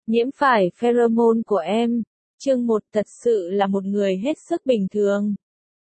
Nhiễm phải pheromone của em. Chương 1 thật sự là một người hết sức bình thường.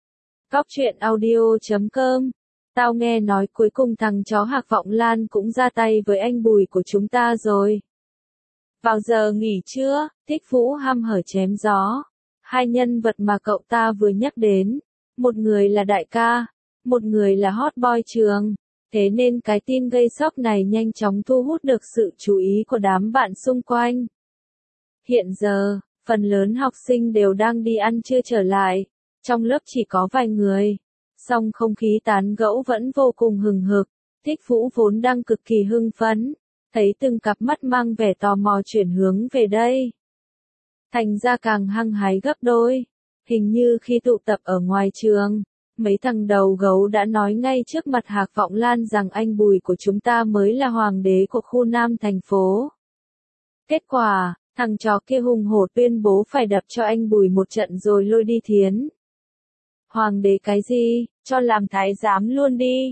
Cóc truyện audio.com. Tao nghe nói cuối cùng thằng chó Hạc Vọng Lan cũng ra tay với anh Bùi của chúng ta rồi. Vào giờ nghỉ trưa, Thích Vũ hăm hở chém gió. Hai nhân vật mà cậu ta vừa nhắc đến. Một người là đại ca, một người là hot boy trường. Thế nên cái tin gây sốc này nhanh chóng thu hút được sự chú ý của đám bạn xung quanh. Hiện giờ, phần lớn học sinh đều đang đi ăn trưa trở lại. Trong lớp chỉ có vài người. Song không khí tán gẫu vẫn vô cùng hừng hực. Thích Vũ vốn đang cực kỳ hưng phấn. Thấy từng cặp mắt mang vẻ tò mò chuyển hướng về đây. Thành ra càng hăng hái gấp đôi. Hình như khi tụ tập ở ngoài trường, mấy thằng đầu gấu đã nói ngay trước mặt Hạc Vọng Lan rằng anh Bùi của chúng ta mới là hoàng đế của khu Nam thành phố. Kết quả, thằng chó kia hùng hổ tuyên bố phải đập cho anh Bùi một trận rồi lôi đi thiến. Hoàng đế cái gì, cho làm thái giám luôn đi.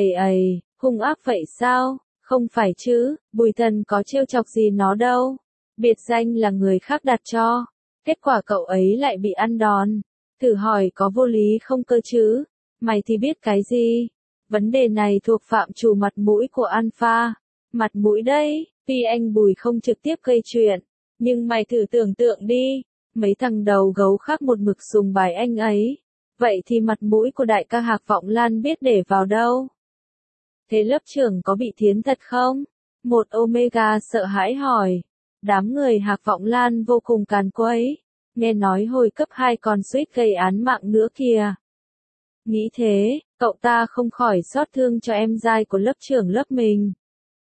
Ầy, hung ác vậy sao? Không phải chứ, Bùi thần có trêu chọc gì nó đâu. Biệt danh là người khác đặt cho. Kết quả cậu ấy lại bị ăn đòn. Thử hỏi có vô lý không cơ chứ? Mày thì biết cái gì? Vấn đề này thuộc phạm trù mặt mũi của Alpha. Mặt mũi đấy, tuy anh Bùi không trực tiếp gây chuyện. Nhưng mày thử tưởng tượng đi. Mấy thằng đầu gấu khác một mực sùng bái anh ấy. Vậy thì mặt mũi của đại ca Hạc Vọng Lan biết để vào đâu? Thế lớp trưởng có bị thiến thật không? Một Omega sợ hãi hỏi. Đám người Hạc Vọng Lan vô cùng càn quấy. Nghe nói hồi cấp 2 còn suýt gây án mạng nữa kìa. Nghĩ thế, cậu ta không khỏi xót thương cho em giai của lớp trưởng lớp mình.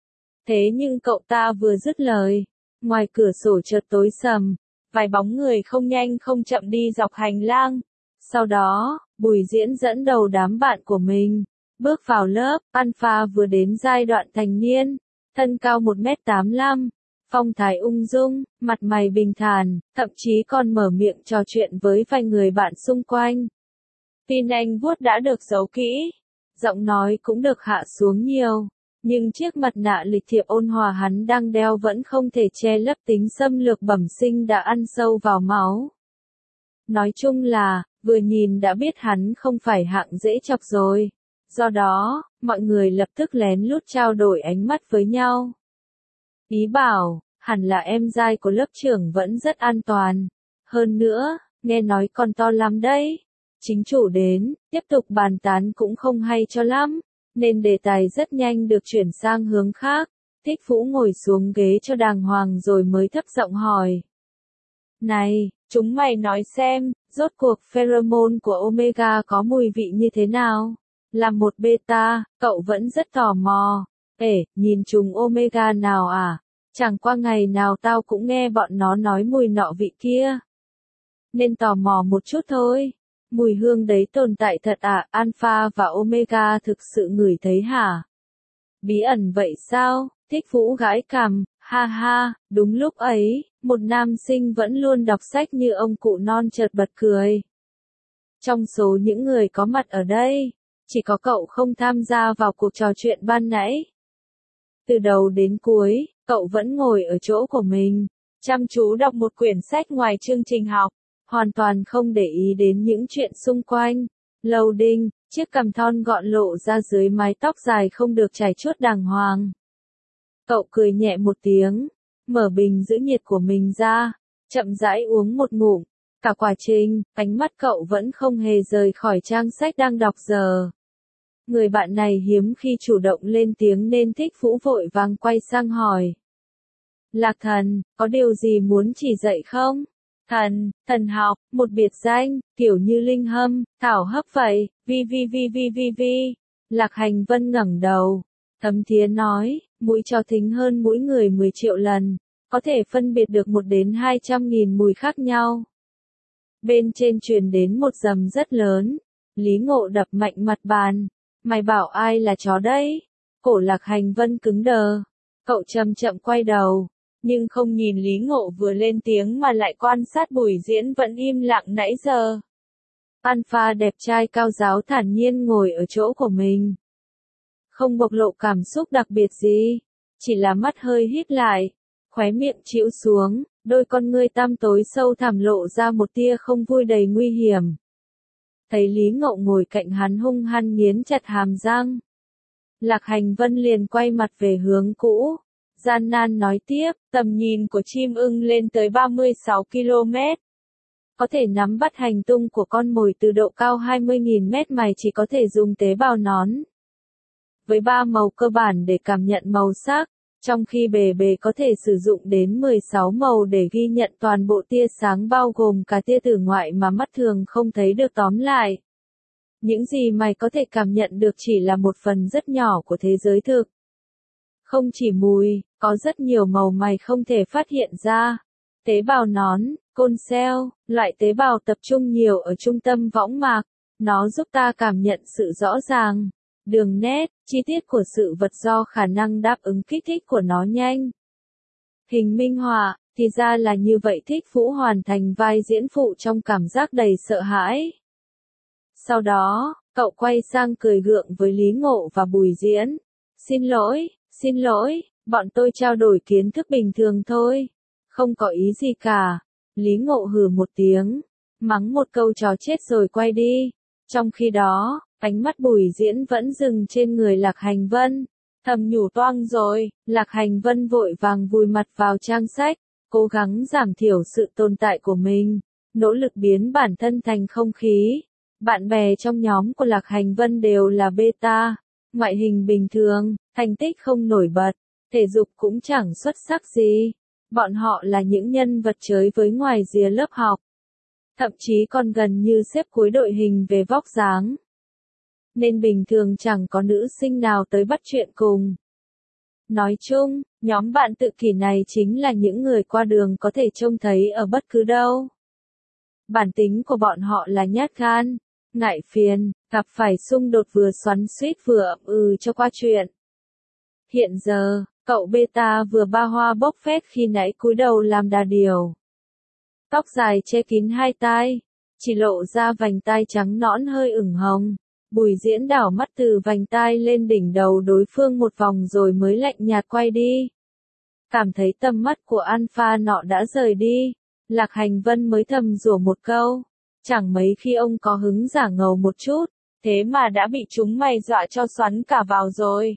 Thế nhưng cậu ta vừa dứt lời, ngoài cửa sổ chợt tối sầm, vài bóng người không nhanh không chậm đi dọc hành lang. Sau đó, Bùi Diễn dẫn đầu đám bạn của mình, bước vào lớp. Alpha vừa đến giai đoạn thành niên, thân cao 1m85. Phong thái ung dung, mặt mày bình thản, thậm chí còn mở miệng trò chuyện với vài người bạn xung quanh. Tin anh vuốt đã được giấu kỹ, giọng nói cũng được hạ xuống nhiều, nhưng chiếc mặt nạ lịch thiệp ôn hòa hắn đang đeo vẫn không thể che lấp tính xâm lược bẩm sinh đã ăn sâu vào máu. Nói chung là, vừa nhìn đã biết hắn không phải hạng dễ chọc rồi. Do đó, mọi người lập tức lén lút trao đổi ánh mắt với nhau. Ý bảo, hẳn là em giai của lớp trưởng vẫn rất an toàn. Hơn nữa, nghe nói còn to lắm đấy. Chính chủ đến, tiếp tục bàn tán cũng không hay cho lắm, nên đề tài rất nhanh được chuyển sang hướng khác. Thích Vũ ngồi xuống ghế cho đàng hoàng rồi mới thấp giọng hỏi. Này, chúng mày nói xem, rốt cuộc pheromone của Omega có mùi vị như thế nào? Là một beta, cậu vẫn rất tò mò. Nhìn chúng Omega nào à? Chẳng qua ngày nào tao cũng nghe bọn nó nói mùi nọ vị kia. Nên tò mò một chút thôi. Mùi hương đấy tồn tại thật à? Alpha và Omega thực sự ngửi thấy hả? Bí ẩn vậy sao? Thích Vũ gãi cằm, ha ha, đúng lúc ấy, một nam sinh vẫn luôn đọc sách như ông cụ non chợt bật cười. Trong số những người có mặt ở đây, chỉ có cậu không tham gia vào cuộc trò chuyện ban nãy. Từ đầu đến cuối, cậu vẫn ngồi ở chỗ của mình, chăm chú đọc một quyển sách ngoài chương trình học, hoàn toàn không để ý đến những chuyện xung quanh. Loading, chiếc cằm thon gọn lộ ra dưới mái tóc dài không được chải chuốt đàng hoàng. Cậu cười nhẹ một tiếng, mở bình giữ nhiệt của mình ra, chậm rãi uống một ngụm. Cả quá trình, ánh mắt cậu vẫn không hề rời khỏi trang sách đang đọc giờ. Người bạn này hiếm khi chủ động lên tiếng nên Thích Vũ vội vàng quay sang hỏi. Lạc thần, có điều gì muốn chỉ dạy không? Thần học, một biệt danh, kiểu như linh hâm, thảo hấp vậy, vi. Lạc Hành Vân ngẩng đầu, thấm thía nói, mũi chó thính hơn mũi người 10 triệu lần, có thể phân biệt được 1 đến 200.000 mùi khác nhau. Bên trên truyền đến một dầm rất lớn, Lý Ngộ đập mạnh mặt bàn. Mày bảo ai là chó đấy? Cổ Lạc Hành Vân cứng đờ. Cậu chậm chậm quay đầu, nhưng không nhìn Lý Ngộ vừa lên tiếng mà lại quan sát Bùi Diễn vẫn im lặng nãy giờ. Alpha đẹp trai cao giáo thản nhiên ngồi ở chỗ của mình. Không bộc lộ cảm xúc đặc biệt gì, chỉ là mắt hơi híp lại, khóe miệng chĩu xuống, đôi con ngươi tăm tối sâu thẳm lộ ra một tia không vui đầy nguy hiểm. Thấy Lý Ngộ ngồi cạnh hắn hung hăng nghiến chặt hàm răng. Lạc Hành Vân liền quay mặt về hướng cũ. Gian nan nói tiếp, tầm nhìn của chim ưng lên tới 36 km. Có thể nắm bắt hành tung của con mồi từ độ cao 20.000 mét mày chỉ có thể dùng tế bào nón. Với 3 màu cơ bản để cảm nhận màu sắc, trong khi bề bề có thể sử dụng đến 16 màu để ghi nhận toàn bộ tia sáng bao gồm cả tia tử ngoại mà mắt thường không thấy được tóm lại. Những gì mày có thể cảm nhận được chỉ là một phần rất nhỏ của thế giới thực. Không chỉ mùi, có rất nhiều màu mày không thể phát hiện ra. Tế bào nón, côn cell, loại tế bào tập trung nhiều ở trung tâm võng mạc, nó giúp ta cảm nhận sự rõ ràng, đường nét, chi tiết của sự vật do khả năng đáp ứng kích thích của nó nhanh. Hình minh họa, thì ra là như vậy. Thích Vũ hoàn thành vai diễn phụ trong cảm giác đầy sợ hãi. Sau đó, cậu quay sang cười gượng với Lý Ngộ và Bùi Diễn. Xin lỗi, bọn tôi trao đổi kiến thức bình thường thôi. Không có ý gì cả. Lý Ngộ hừ một tiếng, mắng một câu chó chết rồi quay đi. Trong khi đó, ánh mắt Bùi Diễn vẫn dừng trên người Lạc Hành Vân. Thầm nhủ toang rồi, Lạc Hành Vân vội vàng vùi mặt vào trang sách, cố gắng giảm thiểu sự tồn tại của mình, nỗ lực biến bản thân thành không khí. Bạn bè trong nhóm của Lạc Hành Vân đều là beta, ngoại hình bình thường, thành tích không nổi bật, thể dục cũng chẳng xuất sắc gì. Bọn họ là những nhân vật chơi với ngoài rìa lớp học. Thậm chí còn gần như xếp cuối đội hình về vóc dáng. Nên bình thường chẳng có nữ sinh nào tới bắt chuyện cùng. Nói chung, nhóm bạn tự kỷ này chính là những người qua đường có thể trông thấy ở bất cứ đâu. Bản tính của bọn họ là nhát gan, ngại phiền, gặp phải xung đột vừa xoắn xuýt vừa ậm cho qua chuyện. Hiện giờ, cậu beta vừa ba hoa bốc phét khi nãy cúi đầu làm đà điểu. Tóc dài che kín hai tai, chỉ lộ ra vành tai trắng nõn hơi ửng hồng. Bùi Diễn đảo mắt từ vành tai lên đỉnh đầu đối phương một vòng rồi mới lạnh nhạt quay đi. Cảm thấy tầm mắt của alpha nọ đã rời đi, Lạc Hành Vân mới thầm rủa một câu. Chẳng mấy khi ông có hứng giả ngầu một chút, thế mà đã bị chúng mày dọa cho xoắn cả vào rồi.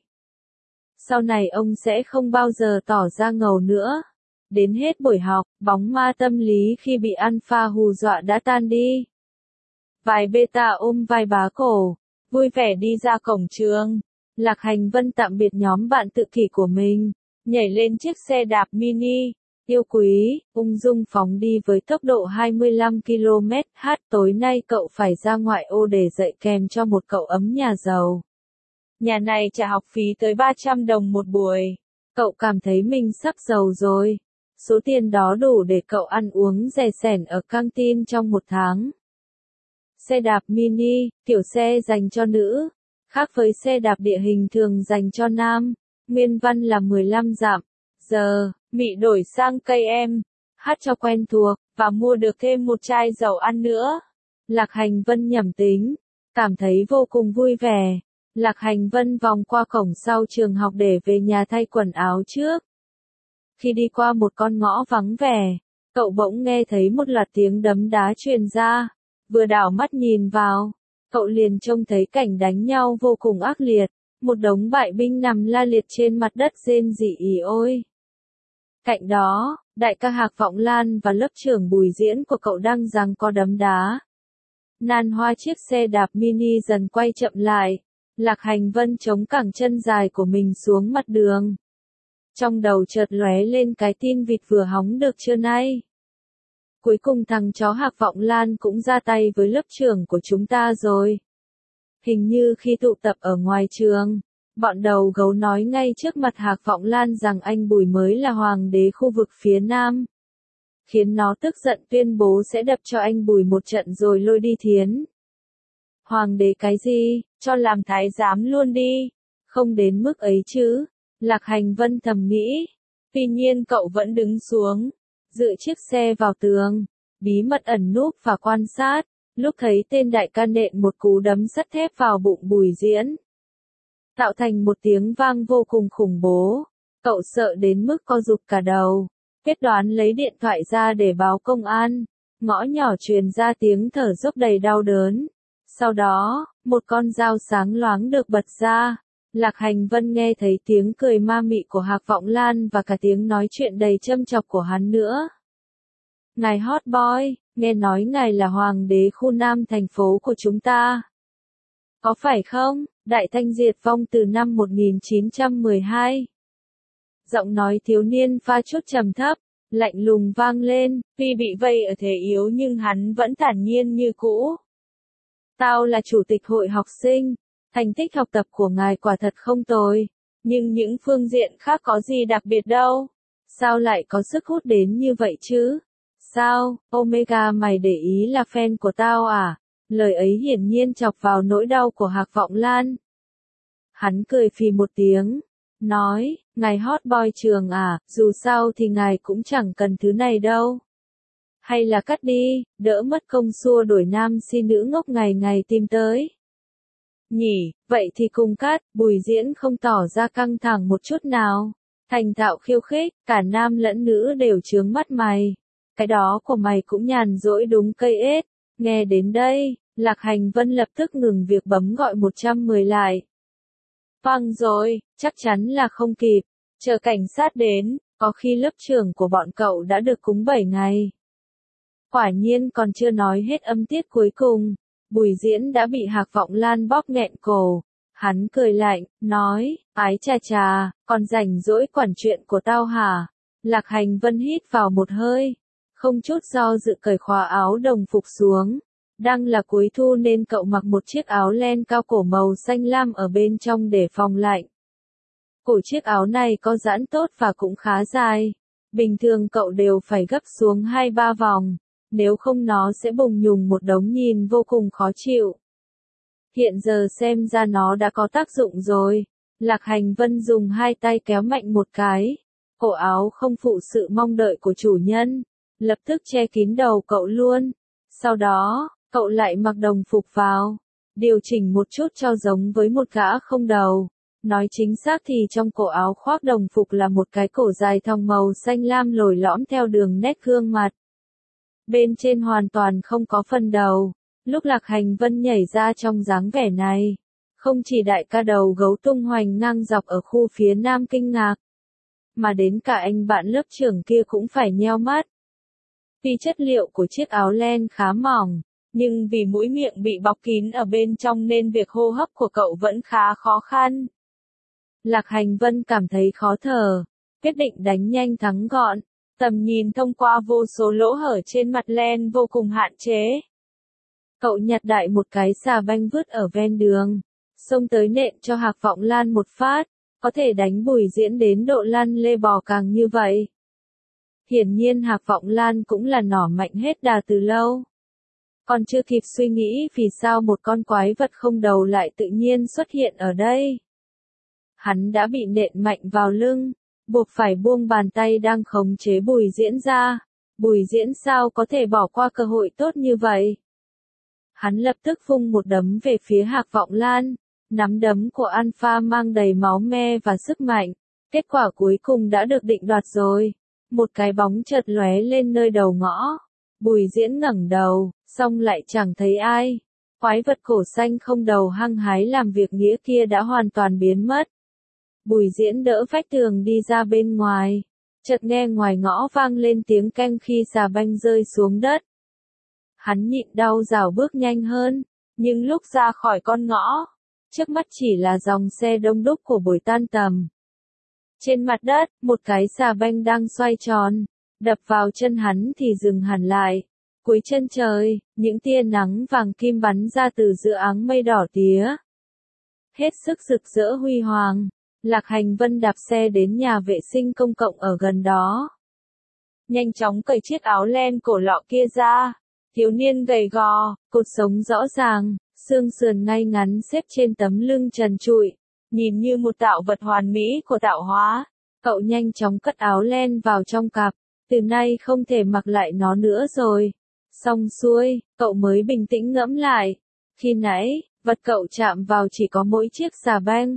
Sau này ông sẽ không bao giờ tỏ ra ngầu nữa. Đến hết buổi học, bóng ma tâm lý khi bị alpha hù dọa đã tan đi. Vài beta ôm vai bá cổ, vui vẻ đi ra cổng trường. Lạc Hành Vân tạm biệt nhóm bạn tự kỷ của mình, nhảy lên chiếc xe đạp mini, yêu quý, ung dung phóng đi với tốc độ 25 km/h. Tối nay cậu phải ra ngoại ô để dạy kèm cho một cậu ấm nhà giàu. Nhà này trả học phí tới 300 đồng một buổi. Cậu cảm thấy mình sắp giàu rồi. Số tiền đó đủ để cậu ăn uống rẻ sẻn ở căng tin trong một tháng. Xe đạp mini, kiểu xe dành cho nữ, khác với xe đạp địa hình thường dành cho nam. Nguyên văn là 15 dặm. Giờ, Mị đổi sang cây em, hát cho quen thuộc, và mua được thêm một chai dầu ăn nữa. Lạc Hành Vân nhẩm tính, cảm thấy vô cùng vui vẻ. Lạc Hành Vân vòng qua cổng sau trường học để về nhà thay quần áo trước. Khi đi qua một con ngõ vắng vẻ, cậu bỗng nghe thấy một loạt tiếng đấm đá truyền ra. Vừa đảo mắt nhìn vào, cậu liền trông thấy cảnh đánh nhau vô cùng ác liệt. Một đống bại binh nằm la liệt trên mặt đất rên rỉ ỉ ôi. Cạnh đó, đại ca Hạc Vọng Lan và lớp trưởng Bùi Diễn của cậu đang giằng co đấm đá. Nan hoa chiếc xe đạp mini dần quay chậm lại. Lạc Hành Vân chống cẳng chân dài của mình xuống mặt đường. Trong đầu chợt lóe lên cái tin vịt vừa hóng được trưa nay. Cuối cùng thằng chó Hạc Vọng Lan cũng ra tay với lớp trưởng của chúng ta rồi. Hình như khi tụ tập ở ngoài trường, bọn đầu gấu nói ngay trước mặt Hạc Vọng Lan rằng anh Bùi mới là hoàng đế khu vực phía Nam. Khiến nó tức giận tuyên bố sẽ đập cho anh Bùi một trận rồi lôi đi thiến. Hoàng đế cái gì, cho làm thái giám luôn đi. Không đến mức ấy chứ. Lạc Hành Vân thầm nghĩ. Tuy nhiên cậu vẫn đứng xuống, dựa chiếc xe vào tường, bí mật ẩn núp và quan sát. Lúc thấy tên đại ca nện một cú đấm sắt thép vào bụng Bùi Diễn, tạo thành một tiếng vang vô cùng khủng bố, cậu sợ đến mức co rụt cả đầu. Quyết đoán lấy điện thoại ra để báo công an. Ngõ nhỏ truyền ra tiếng thở dốc đầy đau đớn. Sau đó, một con dao sáng loáng được bật ra. Lạc Hành Vân nghe thấy tiếng cười ma mị của Hạc Vọng Lan và cả tiếng nói chuyện đầy châm chọc của hắn nữa. Ngài hot boy, nghe nói ngài là hoàng đế khu Nam thành phố của chúng ta. Có phải không? Đại Thanh diệt vong từ năm 1912. Giọng nói thiếu niên pha chút trầm thấp, lạnh lùng vang lên, tuy bị vây ở thế yếu nhưng hắn vẫn thản nhiên như cũ. Tao là chủ tịch hội học sinh, thành tích học tập của ngài quả thật không tồi, nhưng những phương diện khác có gì đặc biệt đâu. Sao lại có sức hút đến như vậy chứ? Sao, Omega mày để ý là fan của tao à? Lời ấy hiển nhiên chọc vào nỗi đau của Hạc Vọng Lan. Hắn cười phì một tiếng, nói, ngài hot boy trường à, dù sao thì ngài cũng chẳng cần thứ này đâu. Hay là cắt đi, đỡ mất công xua đuổi nam si nữ ngốc ngày ngày tìm tới. Nhỉ, vậy thì cùng cắt, Bùi Diễn không tỏ ra căng thẳng một chút nào. Thành thạo khiêu khích, cả nam lẫn nữ đều chướng mắt mày. Cái đó của mày cũng nhàn rỗi đúng cây ết. Nghe đến đây, Lạc Hành Vân lập tức ngừng việc bấm gọi 110 lại. Vâng rồi, chắc chắn là không kịp. Chờ cảnh sát đến, có khi lớp trưởng của bọn cậu đã được cúng 7 ngày. Quả nhiên còn chưa nói hết âm tiết cuối cùng. Bùi Diễn đã bị Hạc Vọng Lan bóp nghẹn cổ. Hắn cười lạnh, nói, ái chà chà, còn rảnh rỗi quản chuyện của tao hả? Lạc Hành Vân hít vào một hơi. Không chút do dự cởi khóa áo đồng phục xuống. Đang là cuối thu nên cậu mặc một chiếc áo len cao cổ màu xanh lam ở bên trong để phòng lạnh. Cổ chiếc áo này có giãn tốt và cũng khá dài. Bình thường cậu đều phải gấp xuống 2-3 vòng. Nếu không nó sẽ bùng nhùng một đống nhìn vô cùng khó chịu. Hiện giờ xem ra nó đã có tác dụng rồi. Lạc Hành Vân dùng hai tay kéo mạnh một cái. Cổ áo không phụ sự mong đợi của chủ nhân. Lập tức che kín đầu cậu luôn. Sau đó, cậu lại mặc đồng phục vào. Điều chỉnh một chút cho giống với một gã không đầu. Nói chính xác thì trong cổ áo khoác đồng phục là một cái cổ dài thòng màu xanh lam lồi lõm theo đường nét gương mặt. Bên trên hoàn toàn không có phần đầu. Lúc Lạc Hành Vân nhảy ra trong dáng vẻ này, không chỉ đại ca đầu gấu tung hoành ngang dọc ở khu phía nam kinh ngạc, mà đến cả anh bạn lớp trưởng kia cũng phải nheo mắt. Tuy chất liệu của chiếc áo len khá mỏng, nhưng vì mũi miệng bị bọc kín ở bên trong nên việc hô hấp của cậu vẫn khá khó khăn. Lạc Hành Vân cảm thấy khó thở, quyết định đánh nhanh thắng gọn. Tầm nhìn thông qua vô số lỗ hở trên mặt len vô cùng hạn chế. Cậu nhặt đại một cái xà banh vứt ở ven đường, xông tới nện cho Hạc Vọng Lan một phát, có thể đánh Bùi Diễn đến độ lăn lê bò càng như vậy. Hiển nhiên Hạc Vọng Lan cũng là nỏ mạnh hết đà từ lâu. Còn chưa kịp suy nghĩ vì sao một con quái vật không đầu lại tự nhiên xuất hiện ở đây. Hắn đã bị nện mạnh vào lưng, buộc phải buông bàn tay đang khống chế Bùi Diễn ra. Bùi Diễn sao có thể bỏ qua cơ hội tốt như vậy? Hắn lập tức vung một đấm về phía Hạc Vọng Lan. Nắm đấm của Alpha mang đầy máu me và sức mạnh. Kết quả cuối cùng đã được định đoạt rồi. Một cái bóng chợt lóe lên nơi đầu ngõ. Bùi Diễn ngẩng đầu, xong lại chẳng thấy ai. Quái vật cổ xanh không đầu hăng hái làm việc nghĩa kia đã hoàn toàn biến mất. Bùi Diễn đỡ vách tường đi ra bên ngoài. Chợt nghe ngoài ngõ vang lên tiếng keng khi xà banh rơi xuống đất. Hắn nhịn đau rảo bước nhanh hơn, nhưng lúc ra khỏi con ngõ, trước mắt chỉ là dòng xe đông đúc của buổi tan tầm. Trên mặt đất, một cái xà banh đang xoay tròn, đập vào chân hắn thì dừng hẳn lại. Cuối chân trời, những tia nắng vàng kim bắn ra từ giữa áng mây đỏ tía. Hết sức rực rỡ huy hoàng. Lạc Hành Vân đạp xe đến nhà vệ sinh công cộng ở gần đó. Nhanh chóng cởi chiếc áo len cổ lọ kia ra. Thiếu niên gầy gò, cột sống rõ ràng, xương sườn ngay ngắn xếp trên tấm lưng trần trụi, nhìn như một tạo vật hoàn mỹ của tạo hóa. Cậu nhanh chóng cất áo len vào trong cặp, từ nay không thể mặc lại nó nữa rồi. Xong xuôi, cậu mới bình tĩnh ngẫm lại. Khi nãy, vật cậu chạm vào chỉ có mỗi chiếc xà beng.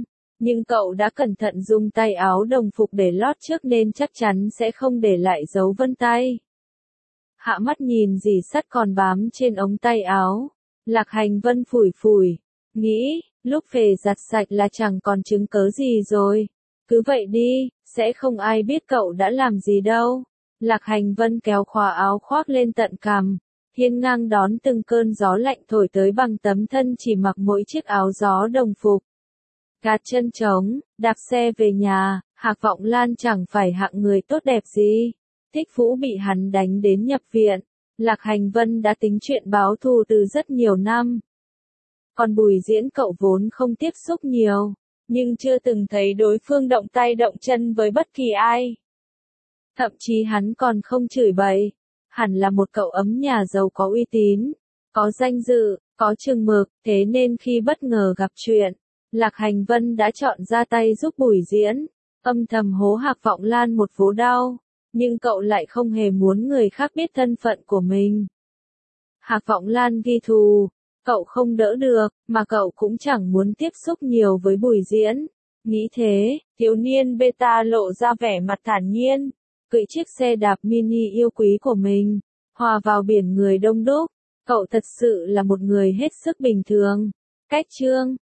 Nhưng cậu đã cẩn thận dùng tay áo đồng phục để lót trước nên chắc chắn sẽ không để lại dấu vân tay. Hạ mắt nhìn dì sắt còn bám trên ống tay áo. Lạc Hành Vân phủi phủi, nghĩ, lúc về giặt sạch là chẳng còn chứng cớ gì rồi. Cứ vậy đi, sẽ không ai biết cậu đã làm gì đâu. Lạc Hành Vân kéo khóa áo khoác lên tận cằm, hiên ngang đón từng cơn gió lạnh thổi tới bằng tấm thân chỉ mặc mỗi chiếc áo gió đồng phục. Gạt chân trống, đạp xe về nhà, Hạc Vọng Lan chẳng phải hạng người tốt đẹp gì. Thích Vũ bị hắn đánh đến nhập viện. Lạc Hành Vân đã tính chuyện báo thù từ rất nhiều năm. Còn Bùi Diễn cậu vốn không tiếp xúc nhiều, nhưng chưa từng thấy đối phương động tay động chân với bất kỳ ai. Thậm chí hắn còn không chửi bậy. Hẳn là một cậu ấm nhà giàu có uy tín, có danh dự, có chừng mực, thế nên khi bất ngờ gặp chuyện, Lạc Hành Vân đã chọn ra tay giúp Bùi Diễn, âm thầm hố Hạc Vọng Lan một vố đau, nhưng cậu lại không hề muốn người khác biết thân phận của mình. Hạc Vọng Lan ghi thù, cậu không đỡ được, mà cậu cũng chẳng muốn tiếp xúc nhiều với Bùi Diễn. Nghĩ thế, thiếu niên beta lộ ra vẻ mặt thản nhiên, cưỡi chiếc xe đạp mini yêu quý của mình, hòa vào biển người đông đúc. Cậu thật sự là một người hết sức bình thường. Cách chương